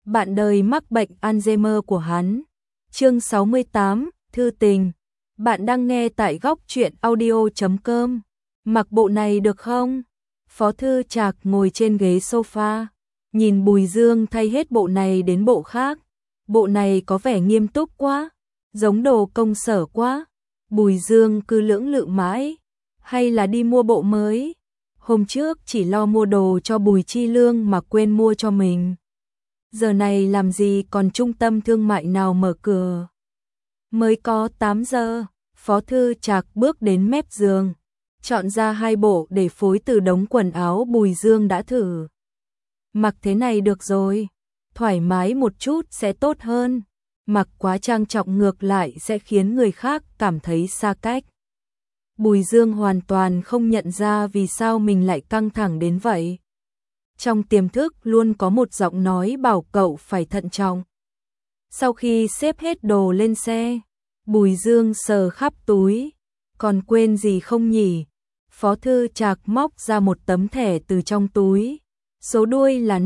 bạn đời mắc bệnh Alzheimer của hắn. Chương 68, thư tình. Bạn đang nghe tại góc truyện audio.com. Mặc bộ này được không? Phó Thư Trạc ngồi trên ghế sofa, nhìn Bùi Dương thay hết bộ này đến bộ khác. Bộ này có vẻ nghiêm túc quá, giống đồ công sở quá. Bùi Dương cứ lưỡng lự mãi, hay là đi mua bộ mới. Hôm trước chỉ lo mua đồ cho Bùi Chi Lương mà quên mua cho mình. Giờ này làm gì còn trung tâm thương mại nào mở cửa. Mới có 8 giờ, Phó Thư Trạc bước đến mép giường, chọn ra 2 bộ để phối từ đống quần áo Bùi Dương đã thử. Mặc thế này được rồi, thoải mái một chút sẽ tốt hơn. Mặc quá trang trọng ngược lại sẽ khiến người khác cảm thấy xa cách. Bùi Dương hoàn toàn không nhận ra vì sao mình lại căng thẳng đến vậy. Trong tiềm thức luôn có một giọng nói bảo cậu phải thận trọng. Sau khi xếp hết đồ lên xe, Bùi Dương sờ khắp túi, còn quên gì không nhỉ? Phó Thư Trạc móc ra một tấm thẻ từ trong túi, số đuôi là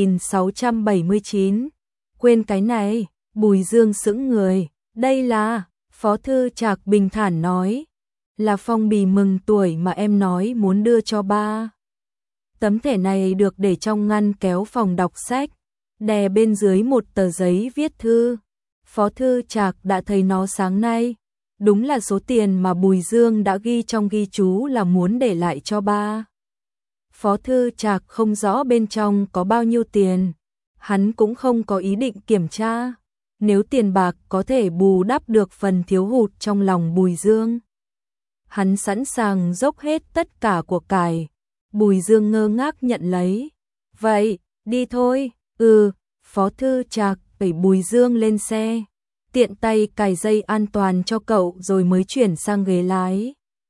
5679. Quên cái này, Bùi Dương sững người. Đây là, Phó Thư Trạc bình thản nói, là phong bì mừng tuổi mà em nói muốn đưa cho ba. Tấm thẻ này được để trong ngăn kéo phòng đọc sách, đè bên dưới một tờ giấy viết thư. Phó Thư Trạc đã thấy nó sáng nay, đúng là số tiền mà Bùi Dương đã ghi trong ghi chú là muốn để lại cho ba. Phó Thư Trạc không rõ bên trong có bao nhiêu tiền, hắn cũng không có ý định kiểm tra. Nếu tiền bạc có thể bù đắp được phần thiếu hụt trong lòng Bùi Dương, hắn sẵn sàng dốc hết tất cả của cải. Bùi Dương ngơ ngác nhận lấy. Vậy, đi thôi. Phó Thư Trạc đẩy Bùi Dương lên xe, tiện tay cài dây an toàn cho cậu rồi mới chuyển sang ghế lái.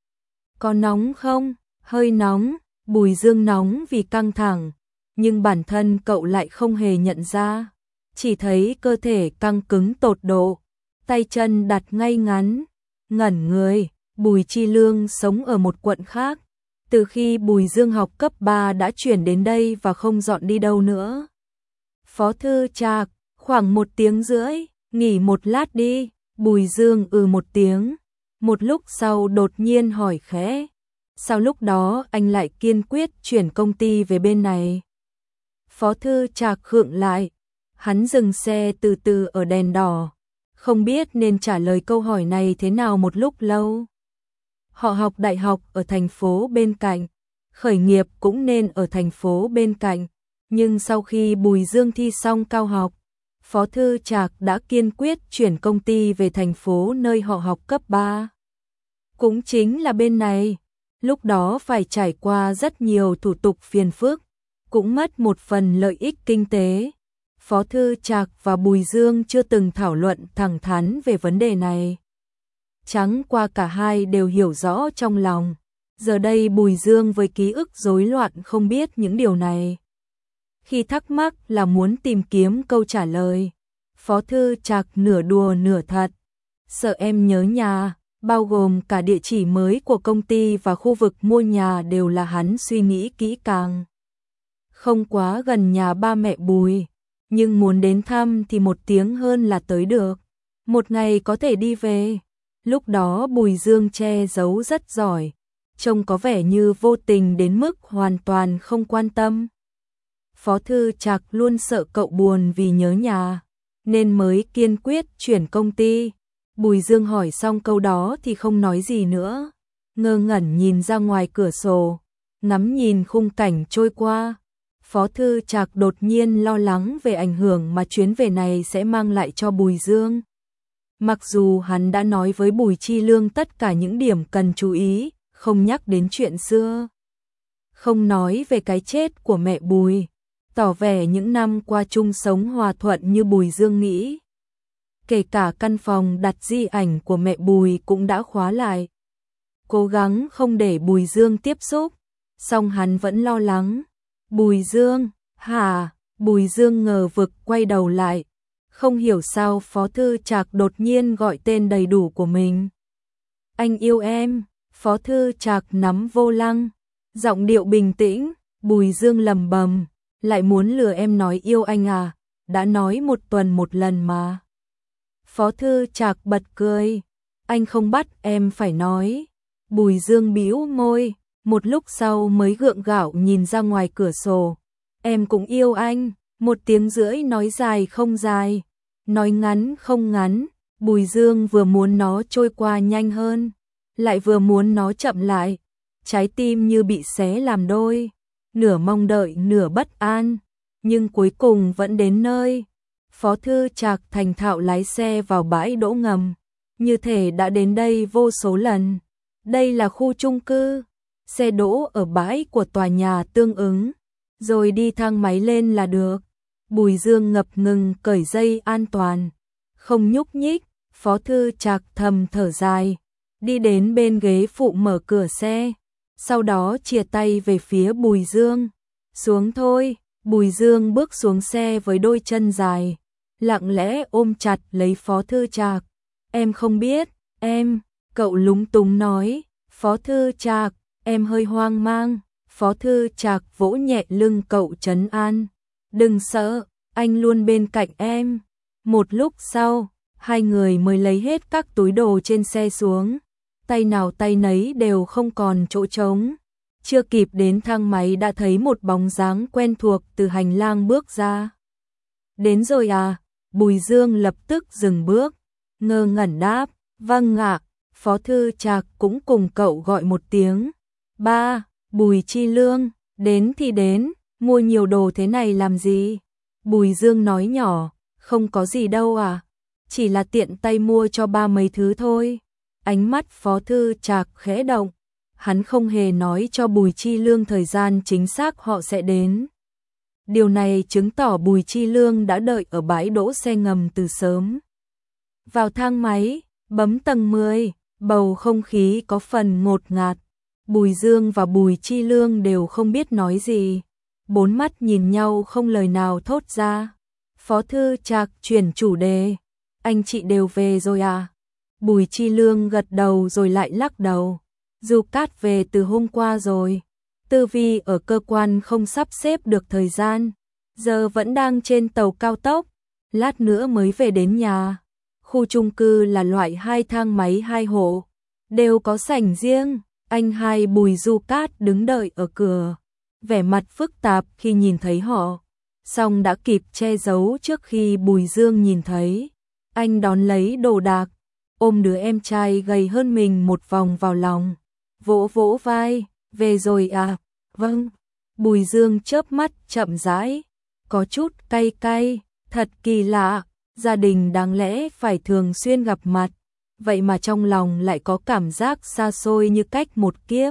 Có nóng không? Hơi nóng. Bùi Dương nóng vì căng thẳng, nhưng bản thân cậu lại không hề nhận ra. Chỉ thấy cơ thể căng cứng tột độ, tay chân đặt ngay ngắn, ngẩn người. Bùi Chi Lương sống ở một quận khác. Từ khi Bùi Dương học cấp 3 đã chuyển đến đây và không dọn đi đâu nữa. Phó Thư Trạc, khoảng 1 tiếng rưỡi, nghỉ một lát đi. Bùi Dương một tiếng. Một lúc sau đột nhiên hỏi khẽ, sao lúc đó anh lại kiên quyết chuyển công ty về bên này? Phó Thư Trạc khựng lại, hắn dừng xe từ từ ở đèn đỏ, không biết nên trả lời câu hỏi này thế nào một lúc lâu. Họ học đại học ở thành phố bên cạnh, khởi nghiệp cũng nên ở thành phố bên cạnh, nhưng sau khi Bùi Dương thi xong cao học, Phó Thư Trạc đã kiên quyết chuyển công ty về thành phố nơi họ học cấp 3. Cũng chính là bên này, lúc đó phải trải qua rất nhiều thủ tục phiền phức, cũng mất một phần lợi ích kinh tế. Phó Thư Trạc và Bùi Dương chưa từng thảo luận thẳng thắn về vấn đề này. Chẳng qua cả hai đều hiểu rõ trong lòng. Giờ đây Bùi Dương với ký ức rối loạn không biết những điều này. Khi thắc mắc là muốn tìm kiếm câu trả lời. Phó Thư Trạc nửa đùa nửa thật. Sợ em nhớ nhà, bao gồm cả địa chỉ mới của công ty và khu vực mua nhà đều là hắn suy nghĩ kỹ càng. Không quá gần nhà ba mẹ Bùi, nhưng muốn đến thăm thì 1 tiếng hơn là tới được. 1 ngày có thể đi về. Lúc đó Bùi Dương che giấu rất giỏi, trông có vẻ như vô tình đến mức hoàn toàn không quan tâm. Phó Thư Trạc luôn sợ cậu buồn vì nhớ nhà, nên mới kiên quyết chuyển công ty. Bùi Dương hỏi xong câu đó thì không nói gì nữa, ngơ ngẩn nhìn ra ngoài cửa sổ, ngắm nhìn khung cảnh trôi qua. Phó Thư Trạc đột nhiên lo lắng về ảnh hưởng mà chuyến về này sẽ mang lại cho Bùi Dương. Mặc dù hắn đã nói với Bùi Chi Lương tất cả những điểm cần chú ý, không nhắc đến chuyện xưa, không nói về cái chết của mẹ Bùi, tỏ vẻ những năm qua chung sống hòa thuận như Bùi Dương nghĩ. Kể cả căn phòng đặt di ảnh của mẹ Bùi cũng đã khóa lại. Cố gắng không để Bùi Dương tiếp xúc, song hắn vẫn lo lắng. Bùi Dương, hả? Bùi Dương ngờ vực quay đầu lại. Không hiểu sao Phó Thư Trạc đột nhiên gọi tên đầy đủ của mình. Anh yêu em. Phó Thư Trạc nắm vô lăng, giọng điệu bình tĩnh. Bùi Dương lầm bầm, lại muốn lừa em nói yêu anh à? đã nói 1 tuần 1 lần mà. Phó Thư Trạc bật cười, anh không bắt em phải nói. Bùi Dương bĩu môi, một lúc sau mới gượng gạo nhìn ra ngoài cửa sổ. Em cũng yêu anh, 1 tiếng rưỡi nói dài không dài, nói ngắn không ngắn. Bùi Dương vừa muốn nó trôi qua nhanh hơn, lại vừa muốn nó chậm lại. Trái tim như bị xé làm đôi, nửa mong đợi nửa bất an, nhưng cuối cùng vẫn đến nơi. Phó Thư Trạc thành thạo lái xe vào bãi đỗ ngầm, như thể đã đến đây vô số lần. Đây là khu chung cư, xe đỗ ở bãi của tòa nhà tương ứng, rồi đi thang máy lên là được. Bùi Dương ngập ngừng cởi dây an toàn, không nhúc nhích. Phó Thư Trạc thầm thở dài, đi đến bên ghế phụ mở cửa xe, sau đó chìa tay về phía Bùi Dương. Xuống thôi. Bùi Dương bước xuống xe với đôi chân dài, lặng lẽ ôm chặt lấy Phó Thư Trạc. Em không biết, em, cậu lúng túng nói. Phó Thư Trạc, em hơi hoang mang. Phó Thư Trạc vỗ nhẹ lưng cậu trấn an. Đừng sợ, anh luôn bên cạnh em. Một lúc sau, hai người mới lấy hết các túi đồ trên xe xuống. Tay nào tay nấy đều không còn chỗ trống. Chưa kịp đến thang máy đã thấy một bóng dáng quen thuộc từ hành lang bước ra. Đến rồi à? Bùi Dương lập tức dừng bước, ngơ ngẩn đáp, vâng ạ. Phó Thư Trạc cũng cùng cậu gọi một tiếng. Ba, Bùi Chi Lương, đến thì đến, mua nhiều đồ thế này làm gì? Bùi Dương nói nhỏ, không có gì đâu à, chỉ là tiện tay mua cho ba mấy thứ thôi. Ánh mắt Phó Thư Trạc khẽ động, hắn không hề nói cho Bùi Chi Lương thời gian chính xác họ sẽ đến. Điều này chứng tỏ Bùi Chi Lương đã đợi ở bãi đỗ xe ngầm từ sớm. Vào thang máy, bấm tầng 10, bầu không khí có phần ngột ngạt. Bùi Dương và Bùi Chi Lương đều không biết nói gì. 4 mắt nhìn nhau không lời nào thốt ra. Phó Thư Trạc chuyển chủ đề. Anh chị đều về rồi à? Bùi Chi Lương gật đầu rồi lại lắc đầu. Du Cát về từ hôm qua rồi. Tư Vi ở cơ quan không sắp xếp được thời gian. Giờ vẫn đang trên tàu cao tốc. Lát nữa mới về đến nhà. Khu chung cư là loại 2 thang máy 2 hộ. Đều có sảnh riêng. Anh hai Bùi Du Cát đứng đợi ở cửa. Vẻ mặt phức tạp khi nhìn thấy họ. Song đã kịp che giấu trước khi Bùi Dương nhìn thấy. Anh đón lấy đồ đạc, ôm đứa em trai gầy hơn mình một vòng vào lòng, vỗ vỗ vai, về rồi à? Vâng. Bùi Dương chớp mắt chậm rãi, có chút cay cay, thật kỳ lạ, gia đình đáng lẽ phải thường xuyên gặp mặt, vậy mà trong lòng lại có cảm giác xa xôi như cách một kiếp.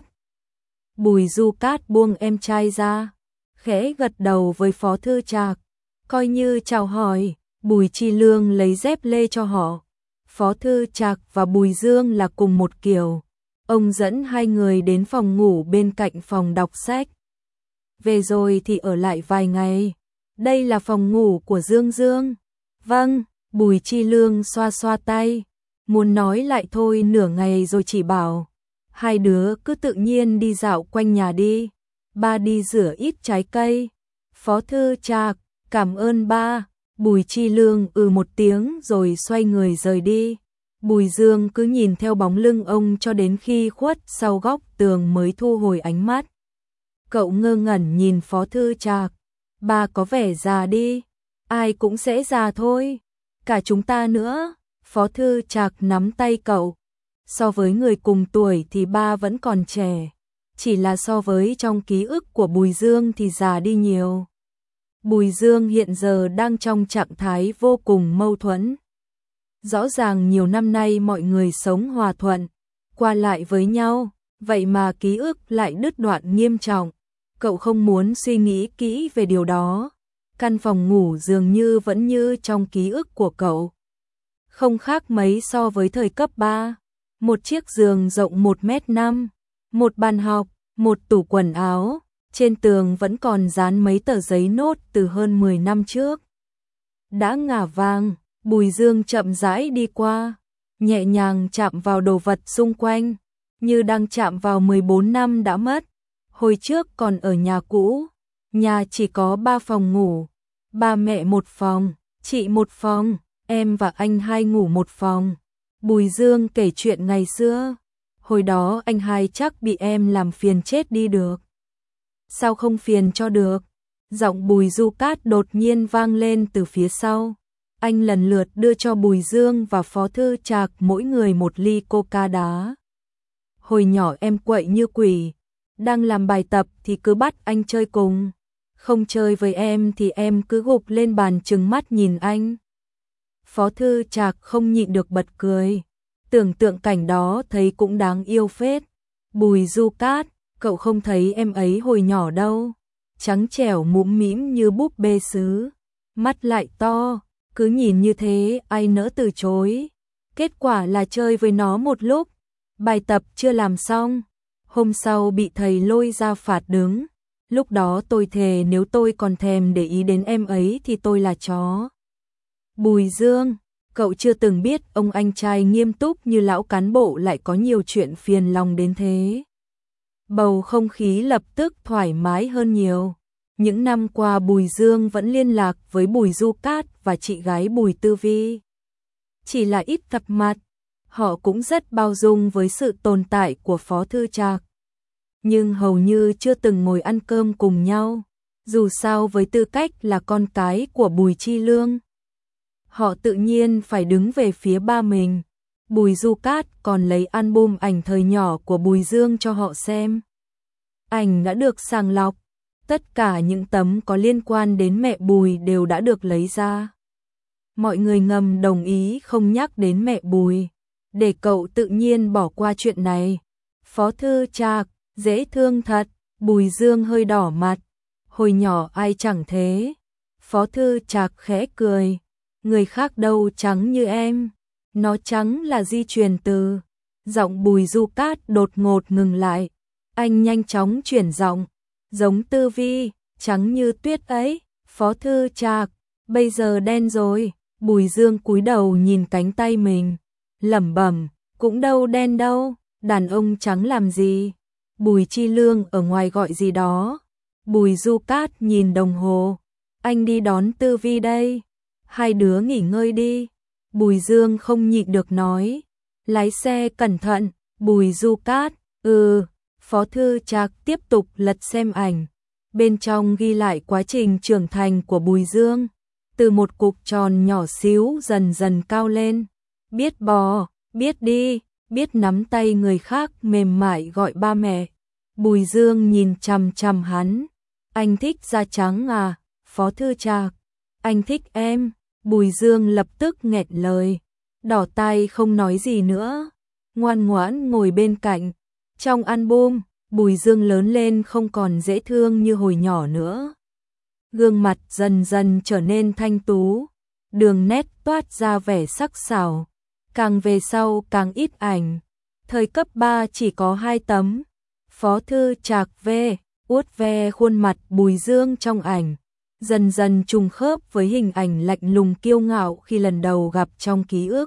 Bùi Du Cát buông em trai ra, khẽ gật đầu với Phó Thư Trạc, coi như chào hỏi. Bùi Chi Lương lấy dép lê cho họ. Phó Thư Trạc và Bùi Dương là cùng một kiểu. Ông dẫn hai người đến phòng ngủ bên cạnh phòng đọc sách. Về rồi thì ở lại vài ngày. Đây là phòng ngủ của Dương Dương. Vâng, Bùi Chi Lương xoa xoa tay. Muốn nói lại thôi nửa ngày rồi chỉ bảo. Hai đứa cứ tự nhiên đi dạo quanh nhà đi. Ba đi rửa ít trái cây. Phó Thư Trạc, cảm ơn ba. Bùi Chi Lương một tiếng rồi xoay người rời đi. Bùi Dương cứ nhìn theo bóng lưng ông cho đến khi khuất sau góc tường mới thu hồi ánh mắt. Cậu ngơ ngẩn nhìn Phó Thư Trạc. Ba có vẻ già đi. Ai cũng sẽ già thôi. Cả chúng ta nữa. Phó Thư Trạc nắm tay cậu. So với người cùng tuổi thì ba vẫn còn trẻ. Chỉ là so với trong ký ức của Bùi Dương thì già đi nhiều. Bùi Dương hiện giờ đang trong trạng thái vô cùng mâu thuẫn. Rõ ràng nhiều năm nay mọi người sống hòa thuận, qua lại với nhau, vậy mà ký ức lại đứt đoạn nghiêm trọng. Cậu không muốn suy nghĩ kỹ về điều đó. Căn phòng ngủ dường như vẫn như trong ký ức của cậu. Không khác mấy so với thời cấp 3. Một chiếc giường rộng 1m5, một bàn học, một tủ quần áo. Trên tường vẫn còn dán mấy tờ giấy nốt từ hơn 10 năm trước. Đã ngả vàng, Bùi Dương chậm rãi đi qua, nhẹ nhàng chạm vào đồ vật xung quanh, như đang chạm vào 14 năm đã mất. Hồi trước còn ở nhà cũ, nhà chỉ có 3 phòng ngủ, Ba mẹ một phòng, chị một phòng, em và anh hai ngủ một phòng. Bùi Dương kể chuyện ngày xưa. Hồi đó anh hai chắc bị em làm phiền chết đi được. Sao không phiền cho được? Giọng Bùi Du Cát đột nhiên vang lên từ phía sau. Anh lần lượt đưa cho Bùi Dương và Phó Thư Trạc mỗi người một ly coca đá. Hồi nhỏ em quậy như quỷ, đang làm bài tập thì cứ bắt anh chơi cùng. Không chơi với em thì em cứ gục lên bàn trừng mắt nhìn anh. Phó Thư Trạc không nhịn được bật cười. Tưởng tượng cảnh đó thấy cũng đáng yêu phết. Bùi Du Cát, cậu không thấy em ấy hồi nhỏ đâu. Trắng trẻo mũm mĩm như búp bê sứ. Mắt lại to, cứ nhìn như thế ai nỡ từ chối. Kết quả là chơi với nó một lúc. Bài tập chưa làm xong. Hôm sau bị thầy lôi ra phạt đứng. Lúc đó tôi thề nếu tôi còn thèm để ý đến em ấy thì tôi là chó. Bùi Dương, cậu chưa từng biết ông anh trai nghiêm túc như lão cán bộ lại có nhiều chuyện phiền lòng đến thế. Bầu không khí lập tức thoải mái hơn nhiều. Những năm qua Bùi Dương vẫn liên lạc với Bùi Du Cát và chị gái Bùi Tư Vi. Chỉ là ít gặp mặt, họ cũng rất bao dung với sự tồn tại của Phó Thư Trạc. Nhưng hầu như chưa từng ngồi ăn cơm cùng nhau, dù sao với tư cách là con cái của Bùi Chi Lương. Họ tự nhiên phải đứng về phía ba mình. Bùi Du Cát còn lấy album ảnh thời nhỏ của Bùi Dương cho họ xem. Ảnh đã được sàng lọc, tất cả những tấm có liên quan đến mẹ Bùi đều đã được lấy ra. Mọi người ngầm đồng ý không nhắc đến mẹ Bùi, để cậu tự nhiên bỏ qua chuyện này. Phó Thư Trạc, dễ thương thật. Bùi Dương hơi đỏ mặt. Hồi nhỏ ai chẳng thế. Phó Thư Trạc khẽ cười. Người khác đâu trắng như em. Nó trắng là di truyền từ. Giọng Bùi Du Cát đột ngột ngừng lại. Anh nhanh chóng chuyển giọng. Giống Tư Vi, trắng như tuyết ấy. Phó Thư Trạc, bây giờ đen rồi. Bùi Dương cúi đầu nhìn cánh tay mình, lẩm bẩm, cũng đâu đen đâu, đàn ông trắng làm gì. Bùi Chi Lương ở ngoài gọi gì đó. Bùi Du Cát nhìn đồng hồ, anh đi đón Tư Vi đây. Hai đứa nghỉ ngơi đi. Bùi Dương không nhịn được nói, lái xe cẩn thận. Bùi Du Cát, Phó Thư Trạc tiếp tục lật xem ảnh. Bên trong ghi lại quá trình trưởng thành của Bùi Dương. Từ một cục tròn nhỏ xíu dần dần cao lên. Biết bò, biết đi, biết nắm tay người khác mềm mại gọi ba mẹ. Bùi Dương nhìn chằm chằm hắn. Anh thích da trắng à, Phó Thư Trạc? Anh thích em. Bùi Dương lập tức nghẹn lời. Đỏ tai không nói gì nữa. Ngoan ngoãn ngồi bên cạnh. Trong album, Bùi Dương lớn lên không còn dễ thương như hồi nhỏ nữa. Gương mặt dần dần trở nên thanh tú, đường nét toát ra vẻ sắc sảo. Càng về sau càng ít ảnh. Thời cấp 3 chỉ có 2 tấm. Phó Thư Trạc vuốt ve khuôn mặt Bùi Dương trong ảnh, dần dần trùng khớp với hình ảnh lạnh lùng kiêu ngạo khi lần đầu gặp trong ký ức.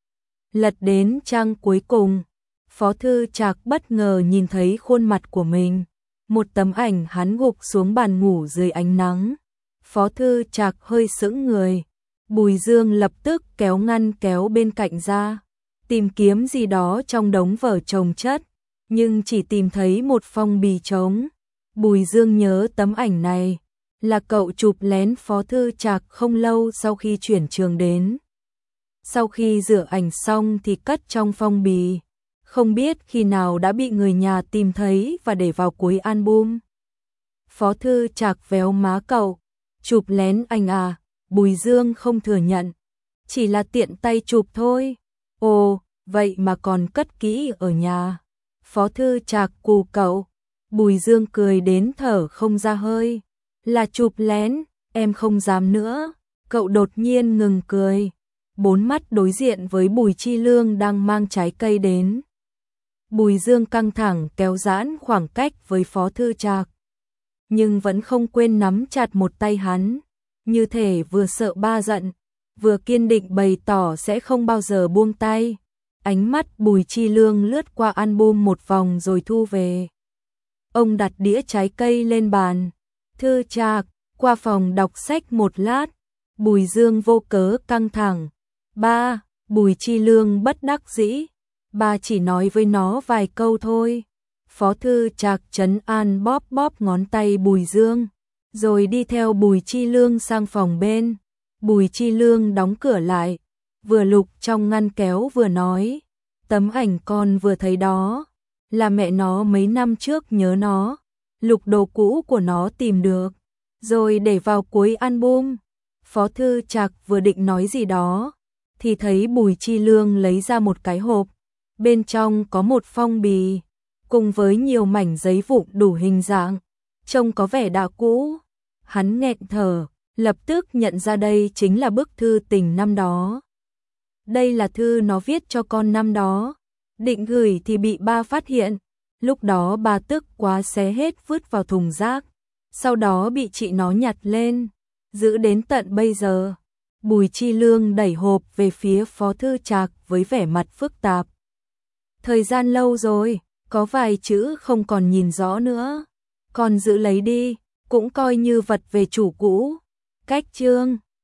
Lật đến trang cuối cùng, Phó Thư Trạc bất ngờ nhìn thấy khuôn mặt của mình. Một tấm ảnh hắn gục xuống bàn ngủ dưới ánh nắng. Phó Thư Trạc hơi sững người. Bùi Dương lập tức kéo ngăn kéo bên cạnh ra, tìm kiếm gì đó trong đống vở chồng chất, nhưng chỉ tìm thấy một phong bì trống. Bùi Dương nhớ tấm ảnh này là cậu chụp lén Phó Thư Trạc không lâu sau khi chuyển trường đến. Sau khi rửa ảnh xong thì cất trong phong bì, không biết khi nào đã bị người nhà tìm thấy và để vào cuối album. Phó Thư Trạc véo má cậu, chụp lén ảnh à? Bùi Dương không thừa nhận, chỉ là tiện tay chụp thôi. Ồ, vậy mà còn cất kỹ ở nhà. Phó Thư Trạc cù cậu. Bùi Dương cười đến thở không ra hơi. Là chụp lén, em không dám nữa. Cậu đột nhiên ngừng cười. Bốn mắt đối diện với Bùi Chi Lương đang mang trái cây đến. Bùi Dương căng thẳng kéo giãn khoảng cách với Phó Thư Trạc, nhưng vẫn không quên nắm chặt một tay hắn, như thể vừa sợ ba giận, vừa kiên định bày tỏ sẽ không bao giờ buông tay. Ánh mắt Bùi Chi Lương lướt qua album một vòng rồi thu về. Ông đặt đĩa trái cây lên bàn. Thư Trạc, Qua phòng đọc sách một lát, Bùi Dương vô cớ căng thẳng. Ba, Bùi Chi Lương bất đắc dĩ. Ba chỉ nói với nó vài câu thôi. Phó Thư Trạc trấn an bóp bóp ngón tay Bùi Dương, rồi đi theo Bùi Chi Lương sang phòng bên. Bùi Chi Lương đóng cửa lại, vừa lục trong ngăn kéo vừa nói, tấm ảnh con vừa thấy đó, là mẹ nó mấy năm trước nhớ nó, lục đồ cũ của nó tìm được, rồi để vào cuối album. Phó Thư Trạc vừa định nói gì đó, thì thấy Bùi Chi Lương lấy ra một cái hộp, bên trong có một phong bì, cùng với nhiều mảnh giấy vụn đủ hình dạng, trông có vẻ đã cũ. Hắn nghẹn thở, lập tức nhận ra đây chính là bức thư tình năm đó. Đây là thư nó viết cho con năm đó, định gửi thì bị ba phát hiện, lúc đó ba tức quá xé hết vứt vào thùng rác, sau đó bị chị nó nhặt lên, giữ đến tận bây giờ. Bùi Chi Lương đẩy hộp về phía Phó Thư Trạc với vẻ mặt phức tạp. Thời gian lâu rồi, có vài chữ không còn nhìn rõ nữa, con giữ lấy đi, cũng coi như vật về chủ cũ. Cách chương